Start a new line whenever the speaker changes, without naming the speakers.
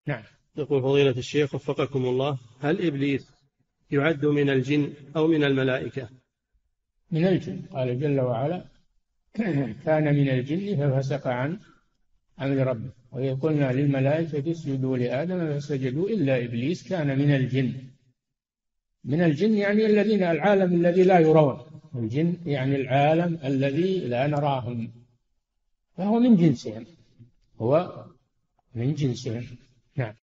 نعم.
يقول فضيلة الشيخ وفقكم الله: هل إبليس يعد من الجن أو من الملائكة؟
من الجن، قال جل وعلا: كان من الجن ففسق عن أمر ربه، وإذ قلنا للملائكة اسجدوا لآدم فسجدوا إلا إبليس كان من الجن. من الجن يعني الذين العالم الذي لا يرون، الجن يعني العالم الذي لا نراهم، فهو من جنسهم، هو من جنسهم. نعم.